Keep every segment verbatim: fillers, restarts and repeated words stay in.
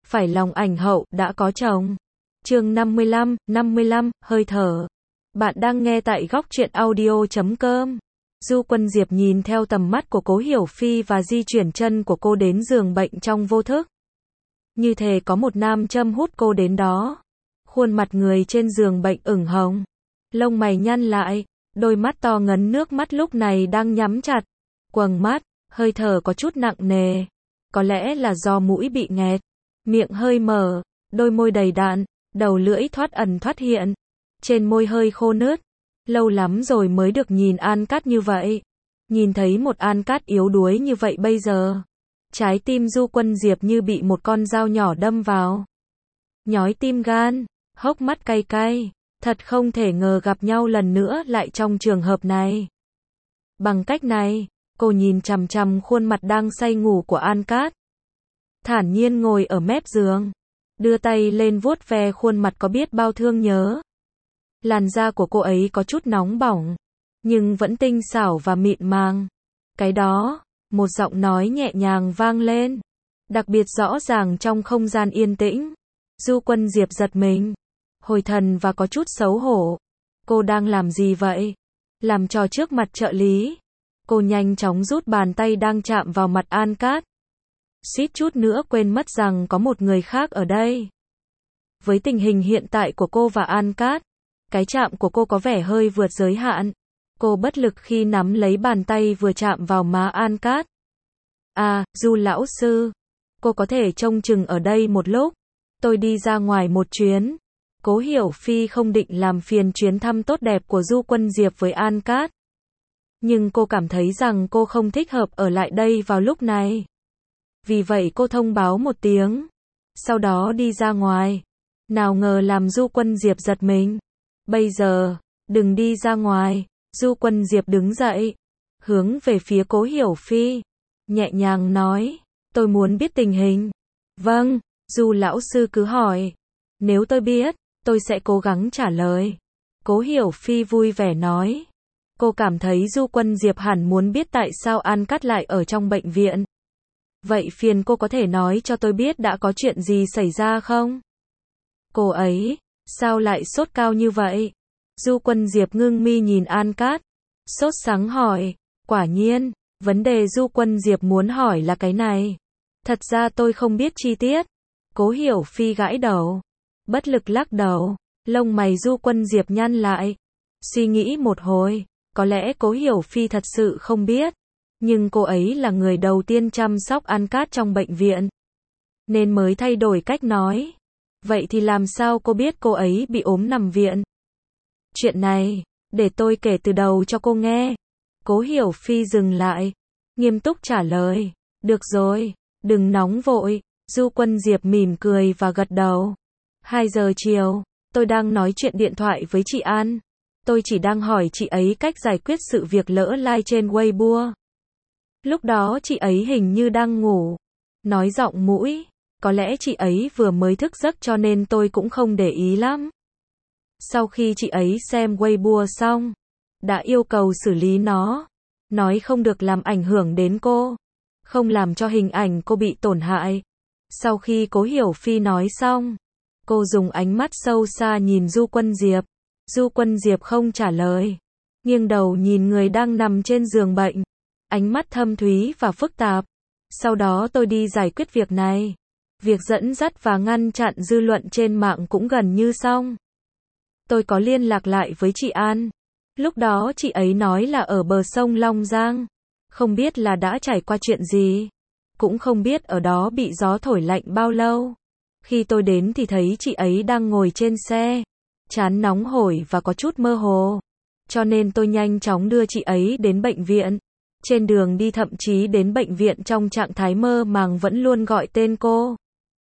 phải lòng ảnh hậu đã có chồng. Chương năm mươi lăm, năm mươi lăm, hơi thở. Bạn đang nghe tại góc truyện audio chấm com. Du Quân Diệp nhìn theo tầm mắt của Cố Hiểu Phi và di chuyển chân của cô đến giường bệnh trong vô thức. Như thể có một nam châm hút cô đến đó. Khuôn mặt người trên giường bệnh ửng hồng. Lông mày nhăn lại, đôi mắt to ngấn nước mắt lúc này đang nhắm chặt. Quầng mắt, hơi thở có chút nặng nề. Có lẽ là do mũi bị nghẹt. Miệng hơi mở, đôi môi đầy đặn, đầu lưỡi thoát ẩn thoát hiện. Trên môi hơi khô nứt. Lâu lắm rồi mới được nhìn An Cát như vậy. Nhìn thấy một An Cát yếu đuối như vậy bây giờ. Trái tim Du Quân Diệp như bị một con dao nhỏ đâm vào. Nhói tim gan, hốc mắt cay cay. Thật không thể ngờ gặp nhau lần nữa lại trong trường hợp này. Bằng cách này, cô nhìn chằm chằm khuôn mặt đang say ngủ của An Cát. Thản nhiên ngồi ở mép giường. Đưa tay lên vuốt ve khuôn mặt có biết bao thương nhớ. Làn da của cô ấy có chút nóng bỏng, nhưng vẫn tinh xảo và mịn màng. Cái đó, một giọng nói nhẹ nhàng vang lên. Đặc biệt rõ ràng trong không gian yên tĩnh. Du Quân Diệp giật mình. Hồi thần và có chút xấu hổ. Cô đang làm gì vậy? Làm trò trước mặt trợ lý. Cô nhanh chóng rút bàn tay đang chạm vào mặt An Cát. Suýt chút nữa quên mất rằng có một người khác ở đây. Với tình hình hiện tại của cô và An Cát, cái chạm của cô có vẻ hơi vượt giới hạn. Cô bất lực khi nắm lấy bàn tay vừa chạm vào má An Cát. À, Du lão sư. Cô có thể trông chừng ở đây một lúc. Tôi đi ra ngoài một chuyến. Cố Hiểu Phi không định làm phiền chuyến thăm tốt đẹp của Du Quân Diệp với An Cát. Nhưng cô cảm thấy rằng cô không thích hợp ở lại đây vào lúc này. Vì vậy cô thông báo một tiếng. Sau đó đi ra ngoài. Nào ngờ làm Du Quân Diệp giật mình. Bây giờ, đừng đi ra ngoài. Du Quân Diệp đứng dậy. Hướng về phía Cố Hiểu Phi. Nhẹ nhàng nói. Tôi muốn biết tình hình. Vâng, Du lão sư cứ hỏi. Nếu tôi biết, tôi sẽ cố gắng trả lời. Cố Hiểu Phi vui vẻ nói. Cô cảm thấy Du Quân Diệp hẳn muốn biết tại sao An Cát lại ở trong bệnh viện. Vậy phiền cô có thể nói cho tôi biết đã có chuyện gì xảy ra không? Cô ấy, sao lại sốt cao như vậy? Du Quân Diệp ngưng mi nhìn An Cát. Sốt sắng hỏi. Quả nhiên, vấn đề Du Quân Diệp muốn hỏi là cái này. Thật ra tôi không biết chi tiết. Cố Hiểu Phi gãi đầu. Bất lực lắc đầu. Lông mày Du Quân Diệp nhăn lại. Suy nghĩ một hồi. Có lẽ Cố Hiểu Phi thật sự không biết. Nhưng cô ấy là người đầu tiên chăm sóc An Cát trong bệnh viện. Nên mới thay đổi cách nói. Vậy thì làm sao cô biết cô ấy bị ốm nằm viện? Chuyện này, để tôi kể từ đầu cho cô nghe. Cố Hiểu Phi dừng lại. Nghiêm túc trả lời. Được rồi, đừng nóng vội. Du Quân Diệp mỉm cười và gật đầu. hai giờ chiều, tôi đang nói chuyện điện thoại với chị An. Tôi chỉ đang hỏi chị ấy cách giải quyết sự việc lỡ like trên Weibo. Lúc đó chị ấy hình như đang ngủ. Nói giọng mũi. Có lẽ chị ấy vừa mới thức giấc cho nên tôi cũng không để ý lắm. Sau khi chị ấy xem Weibo xong, đã yêu cầu xử lý nó. Nói không được làm ảnh hưởng đến cô. Không làm cho hình ảnh cô bị tổn hại. Sau khi Cố Hiểu Phi nói xong, cô dùng ánh mắt sâu xa nhìn Du Quân Diệp. Du Quân Diệp không trả lời. Nghiêng đầu nhìn người đang nằm trên giường bệnh. Ánh mắt thâm thúy và phức tạp. Sau đó tôi đi giải quyết việc này. Việc dẫn dắt và ngăn chặn dư luận trên mạng cũng gần như xong. Tôi có liên lạc lại với chị An. Lúc đó chị ấy nói là ở bờ sông Long Giang. Không biết là đã trải qua chuyện gì. Cũng không biết ở đó bị gió thổi lạnh bao lâu. Khi tôi đến thì thấy chị ấy đang ngồi trên xe. Trán nóng hổi và có chút mơ hồ. Cho nên tôi nhanh chóng đưa chị ấy đến bệnh viện. Trên đường đi thậm chí đến bệnh viện trong trạng thái mơ màng vẫn luôn gọi tên cô.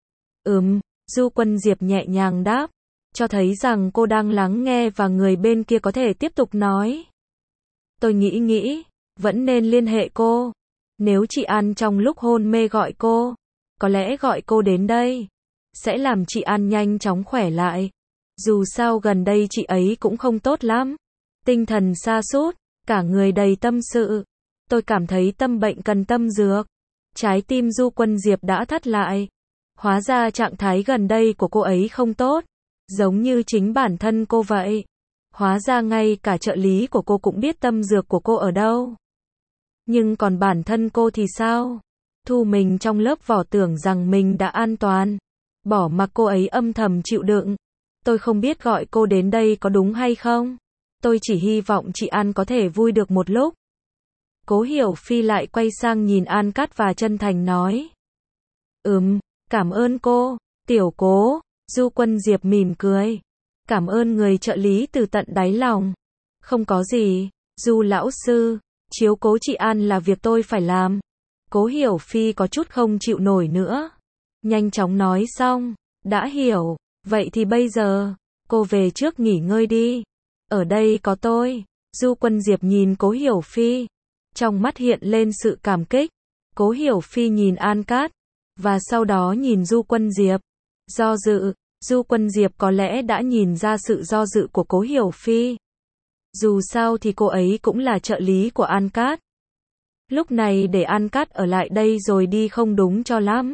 Ừm, Du Quân Diệp nhẹ nhàng đáp. Cho thấy rằng cô đang lắng nghe và người bên kia có thể tiếp tục nói. Tôi nghĩ nghĩ, vẫn nên liên hệ cô. Nếu chị An trong lúc hôn mê gọi cô, có lẽ gọi cô đến đây, sẽ làm chị An nhanh chóng khỏe lại. Dù sao gần đây chị ấy cũng không tốt lắm. Tinh thần sa sút, cả người đầy tâm sự. Tôi cảm thấy tâm bệnh cần tâm dược. Trái tim Du Quân Diệp đã thắt lại. Hóa ra trạng thái gần đây của cô ấy không tốt, giống như chính bản thân cô vậy. Hóa ra ngay cả trợ lý của cô cũng biết tâm dược của cô ở đâu. Nhưng còn bản thân cô thì sao? Thu mình trong lớp vỏ tưởng rằng mình đã an toàn, bỏ mặc cô ấy âm thầm chịu đựng. Tôi không biết gọi cô đến đây có đúng hay không. Tôi chỉ hy vọng chị An có thể vui được một lúc. Cố Hiểu Phi lại quay sang nhìn An Cát và chân thành nói. Ừm, cảm ơn cô, tiểu Cố. Du Quân Diệp mỉm cười. Cảm ơn người trợ lý từ tận đáy lòng. Không có gì, Du lão sư, chiếu cố chị An là việc tôi phải làm. Cố Hiểu Phi có chút không chịu nổi nữa. Nhanh chóng nói xong, đã hiểu, vậy thì bây giờ, cô về trước nghỉ ngơi đi. Ở đây có tôi. Du Quân Diệp nhìn Cố Hiểu Phi, trong mắt hiện lên sự cảm kích. Cố Hiểu Phi nhìn An Cát, và sau đó nhìn Du Quân Diệp. Do dự, Du Quân Diệp có lẽ đã nhìn ra sự do dự của Cố Hiểu Phi. Dù sao thì cô ấy cũng là trợ lý của An Cát. Lúc này để An Cát ở lại đây rồi đi không đúng cho lắm.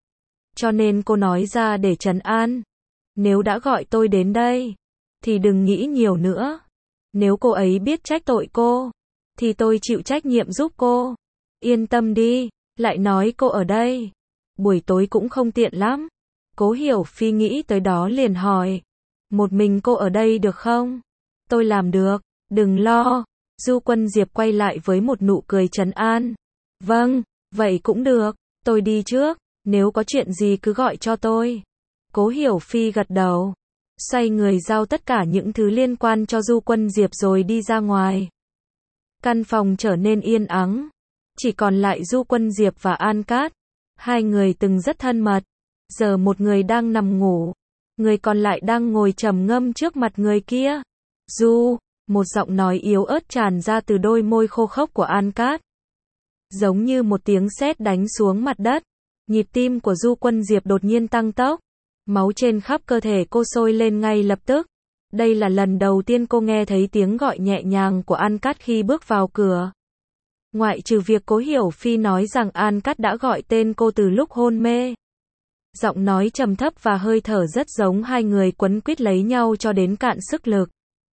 Cho nên cô nói ra để trấn an. Nếu đã gọi tôi đến đây, thì đừng nghĩ nhiều nữa. Nếu cô ấy biết trách tội cô, thì tôi chịu trách nhiệm giúp cô. Yên tâm đi, lại nói cô ở đây. Buổi tối cũng không tiện lắm. Cố Hiểu Phi nghĩ tới đó liền hỏi. Một mình cô ở đây được không? Tôi làm được, đừng lo. Du Quân Diệp quay lại với một nụ cười trấn an. Vâng, vậy cũng được, tôi đi trước, nếu có chuyện gì cứ gọi cho tôi. Cố Hiểu Phi gật đầu, xoay người giao tất cả những thứ liên quan cho Du Quân Diệp rồi đi ra ngoài. Căn phòng trở nên yên ắng, chỉ còn lại Du Quân Diệp và An Cát. Hai người từng rất thân mật, giờ một người đang nằm ngủ, người còn lại đang ngồi trầm ngâm trước mặt người kia. Du, một giọng nói yếu ớt tràn ra từ đôi môi khô khốc của An Cát. Giống như một tiếng sét đánh xuống mặt đất. Nhịp tim của Du Quân Diệp đột nhiên tăng tốc. Máu trên khắp cơ thể cô sôi lên ngay lập tức. Đây là lần đầu tiên cô nghe thấy tiếng gọi nhẹ nhàng của An Cát khi bước vào cửa. Ngoại trừ việc Cố Hiểu Phi nói rằng An Cát đã gọi tên cô từ lúc hôn mê. Giọng nói trầm thấp và hơi thở rất giống hai người quấn quýt lấy nhau cho đến cạn sức lực.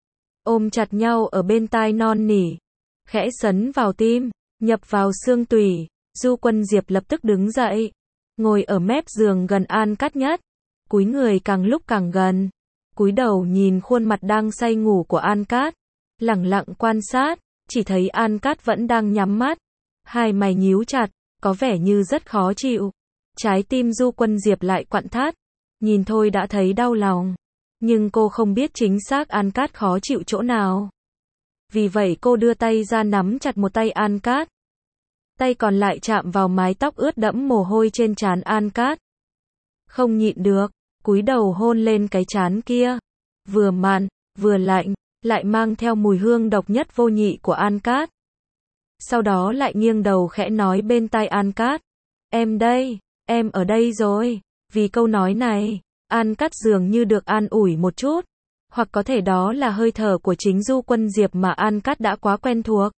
Ôm chặt nhau ở bên tai non nỉ, khẽ sấn vào tim, nhập vào xương tủy. Du Quân Diệp lập tức đứng dậy, ngồi ở mép giường gần An Cát nhất, cúi người càng lúc càng gần, cúi đầu nhìn khuôn mặt đang say ngủ của An Cát, lẳng lặng quan sát, chỉ thấy An Cát vẫn đang nhắm mắt, hai mày nhíu chặt, có vẻ như rất khó chịu. Trái tim Du Quân Diệp lại quặn thắt, nhìn thôi đã thấy đau lòng. Nhưng cô không biết chính xác An Cát khó chịu chỗ nào. Vì vậy cô đưa tay ra nắm chặt một tay An Cát. Tay còn lại chạm vào mái tóc ướt đẫm mồ hôi trên trán An Cát. Không nhịn được, cúi đầu hôn lên cái trán kia. Vừa mặn, vừa lạnh, lại mang theo mùi hương độc nhất vô nhị của An Cát. Sau đó lại nghiêng đầu khẽ nói bên tai An Cát. Em đây, em ở đây rồi. Vì câu nói này, An Cát dường như được an ủi một chút. Hoặc có thể đó là hơi thở của chính Du Quân Diệp mà An Cát đã quá quen thuộc.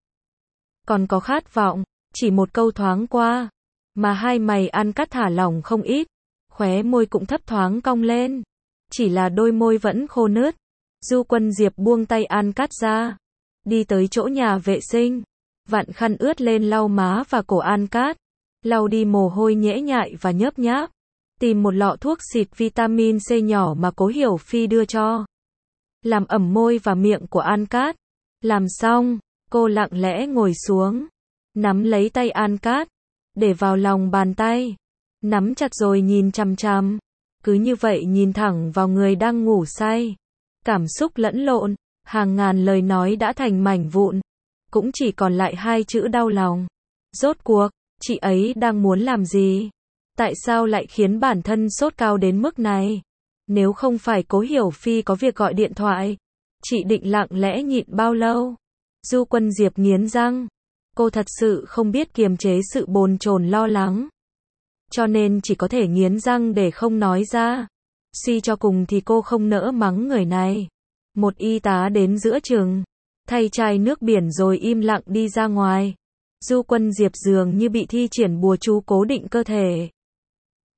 Còn có khát vọng, chỉ một câu thoáng qua, mà hai mày An Cát thả lỏng không ít, khóe môi cũng thấp thoáng cong lên. Chỉ là đôi môi vẫn khô nứt. Du Quân Diệp buông tay An Cát ra, đi tới chỗ nhà vệ sinh, vặn khăn ướt lên lau má và cổ An Cát, lau đi mồ hôi nhễ nhại và nhớp nháp. Tìm một lọ thuốc xịt vitamin C nhỏ mà Cố Hiểu Phi đưa cho. Làm ẩm môi và miệng của An Cát. Làm xong, cô lặng lẽ ngồi xuống, nắm lấy tay An Cát, để vào lòng bàn tay, nắm chặt rồi nhìn chằm chằm. Cứ như vậy nhìn thẳng vào người đang ngủ say. Cảm xúc lẫn lộn, hàng ngàn lời nói đã thành mảnh vụn. Cũng chỉ còn lại hai chữ đau lòng. Rốt cuộc, chị ấy đang muốn làm gì? Tại sao lại khiến bản thân sốt cao đến mức này? Nếu không phải Cố Hiểu Phi có việc gọi điện thoại, chị định lặng lẽ nhịn bao lâu? Du Quân Diệp nghiến răng. Cô thật sự không biết kiềm chế sự bồn chồn lo lắng. Cho nên chỉ có thể nghiến răng để không nói ra. Suy cho cùng thì cô không nỡ mắng người này. Một y tá đến giữa chừng, thay chai nước biển rồi im lặng đi ra ngoài. Du Quân Diệp dường như bị thi triển bùa chú cố định cơ thể.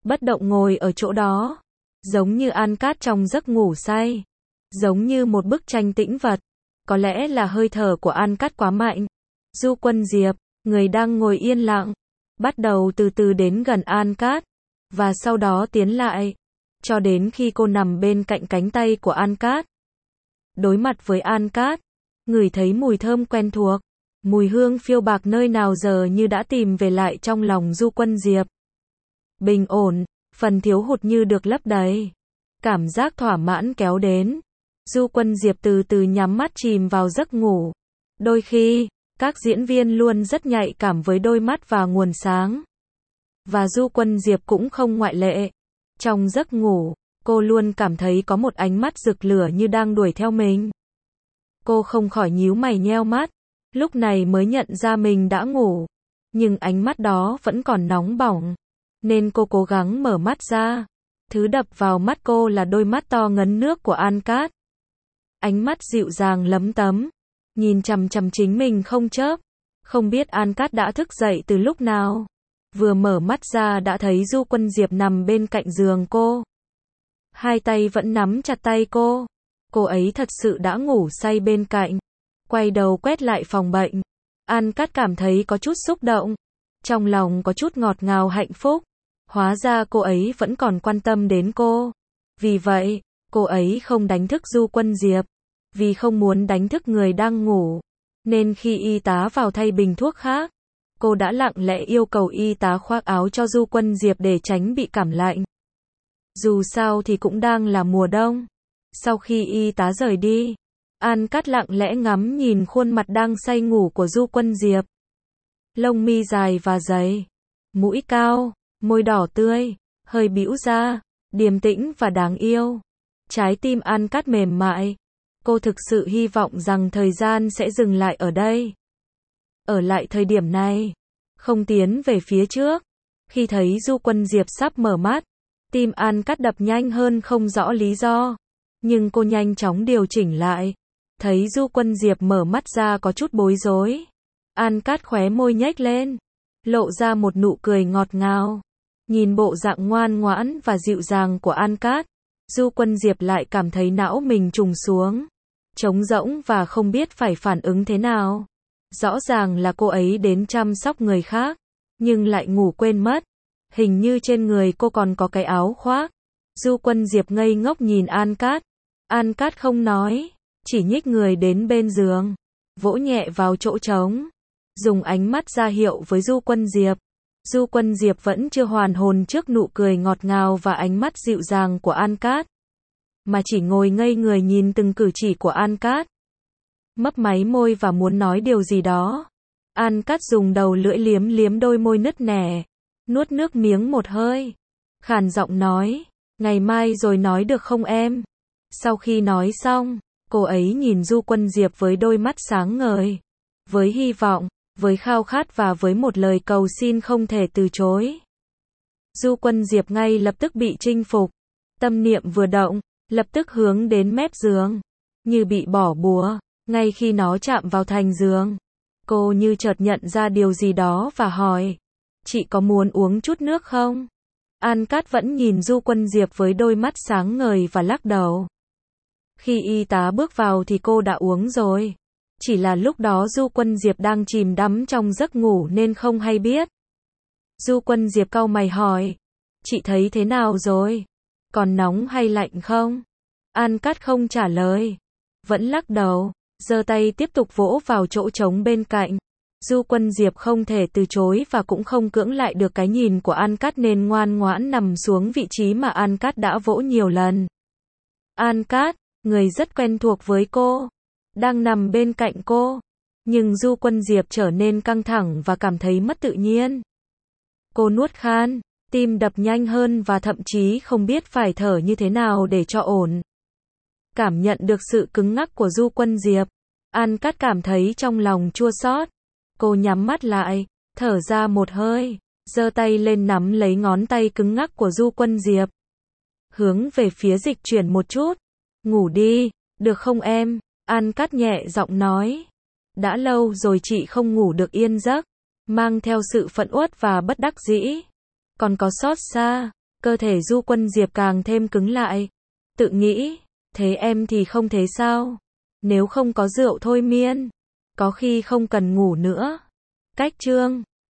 bất động ngồi ở chỗ đó, giống như An Cát trong giấc ngủ say, giống như một bức tranh tĩnh vật. Có lẽ là hơi thở của An Cát quá mạnh. Du Quân Diệp, người đang ngồi yên lặng, bắt đầu từ từ đến gần An Cát, và sau đó tiến lại, cho đến khi cô nằm bên cạnh cánh tay của An Cát. Đối mặt với An Cát, ngửi thấy mùi thơm quen thuộc, mùi hương phiêu bạc nơi nào giờ như đã tìm về lại trong lòng Du Quân Diệp. Bình ổn, phần thiếu hụt như được lấp đầy. Cảm giác thỏa mãn kéo đến. Du Quân Diệp từ từ nhắm mắt chìm vào giấc ngủ. Đôi khi, các diễn viên luôn rất nhạy cảm với đôi mắt và nguồn sáng. Và Du Quân Diệp cũng không ngoại lệ. Trong giấc ngủ, cô luôn cảm thấy có một ánh mắt rực lửa như đang đuổi theo mình. Cô không khỏi nhíu mày nheo mắt, lúc này mới nhận ra mình đã ngủ. Nhưng ánh mắt đó vẫn còn nóng bỏng, nên cô cố gắng mở mắt ra. Thứ đập vào mắt cô là đôi mắt to ngấn nước của An Cát. Ánh mắt dịu dàng lấm tấm, nhìn chằm chằm chính mình không chớp. Không biết An Cát đã thức dậy từ lúc nào. Vừa mở mắt ra đã thấy Du Quân Diệp nằm bên cạnh giường cô. Hai tay vẫn nắm chặt tay cô. Cô ấy thật sự đã ngủ say bên cạnh. Quay đầu quét lại phòng bệnh. An Cát cảm thấy có chút xúc động. Trong lòng có chút ngọt ngào hạnh phúc. Hóa ra cô ấy vẫn còn quan tâm đến cô. Vì vậy, cô ấy không đánh thức Du Quân Diệp. Vì không muốn đánh thức người đang ngủ. Nên khi y tá vào thay bình thuốc khác, cô đã lặng lẽ yêu cầu y tá khoác áo cho Du Quân Diệp để tránh bị cảm lạnh. Dù sao thì cũng đang là mùa đông. Sau khi y tá rời đi, An Cát lặng lẽ ngắm nhìn khuôn mặt đang say ngủ của Du Quân Diệp. Lông mi dài và dày, mũi cao, môi đỏ tươi, hơi bĩu ra, điềm tĩnh và đáng yêu. Trái tim An Cát mềm mại. Cô thực sự hy vọng rằng thời gian sẽ dừng lại ở đây. Ở lại thời điểm này, không tiến về phía trước. Khi thấy Du Quân Diệp sắp mở mắt, tim An Cát đập nhanh hơn không rõ lý do. Nhưng cô nhanh chóng điều chỉnh lại. Thấy Du Quân Diệp mở mắt ra có chút bối rối. An Cát khóe môi nhếch lên, lộ ra một nụ cười ngọt ngào. Nhìn bộ dạng ngoan ngoãn và dịu dàng của An Cát, Du Quân Diệp lại cảm thấy não mình trùng xuống, trống rỗng và không biết phải phản ứng thế nào. Rõ ràng là cô ấy đến chăm sóc người khác, nhưng lại ngủ quên mất. Hình như trên người cô còn có cái áo khoác. Du Quân Diệp ngây ngốc nhìn An Cát. An Cát không nói, chỉ nhích người đến bên giường, vỗ nhẹ vào chỗ trống, dùng ánh mắt ra hiệu với Du Quân Diệp. Du Quân Diệp vẫn chưa hoàn hồn trước nụ cười ngọt ngào và ánh mắt dịu dàng của An Cát, mà chỉ ngồi ngây người nhìn từng cử chỉ của An Cát. Mấp máy môi và muốn nói điều gì đó. An Cát dùng đầu lưỡi liếm liếm đôi môi nứt nẻ, nuốt nước miếng một hơi, khàn giọng nói, ngày mai rồi nói được không em? Sau khi nói xong, cô ấy nhìn Du Quân Diệp với đôi mắt sáng ngời, với hy vọng, với khao khát và với một lời cầu xin không thể từ chối. Du Quân Diệp ngay lập tức bị chinh phục, tâm niệm vừa động, lập tức hướng đến mép giường, như bị bỏ bùa. Ngay khi nó chạm vào thành giường, cô như chợt nhận ra điều gì đó và hỏi, chị có muốn uống chút nước không? An Cát vẫn nhìn Du Quân Diệp với đôi mắt sáng ngời và lắc đầu. Khi y tá bước vào thì cô đã uống rồi. Chỉ là lúc đó Du Quân Diệp đang chìm đắm trong giấc ngủ nên không hay biết. Du Quân Diệp cau mày hỏi, chị thấy thế nào rồi? Còn nóng hay lạnh không? An Cát không trả lời, vẫn lắc đầu, giơ tay tiếp tục vỗ vào chỗ trống bên cạnh. Du Quân Diệp không thể từ chối và cũng không cưỡng lại được cái nhìn của An Cát nên ngoan ngoãn nằm xuống vị trí mà An Cát đã vỗ nhiều lần. An Cát, người rất quen thuộc với cô, đang nằm bên cạnh cô. Nhưng Du Quân Diệp trở nên căng thẳng và cảm thấy mất tự nhiên. Cô nuốt khan, tim đập nhanh hơn và thậm chí không biết phải thở như thế nào để cho ổn. Cảm nhận được sự cứng ngắc của Du Quân Diệp, An Cát cảm thấy trong lòng chua xót. Cô nhắm mắt lại, thở ra một hơi, giơ tay lên nắm lấy ngón tay cứng ngắc của Du Quân Diệp. Hướng về phía dịch chuyển một chút. Ngủ đi, được không em? An Cát nhẹ giọng nói. Đã lâu rồi chị không ngủ được yên giấc, mang theo sự phẫn uất và bất đắc dĩ. Còn có xót xa, Cơ thể Du Quân Diệp càng thêm cứng lại. Tự nghĩ, thế em thì không thế sao? Nếu không có rượu thôi miên, có khi không cần ngủ nữa. Cách chương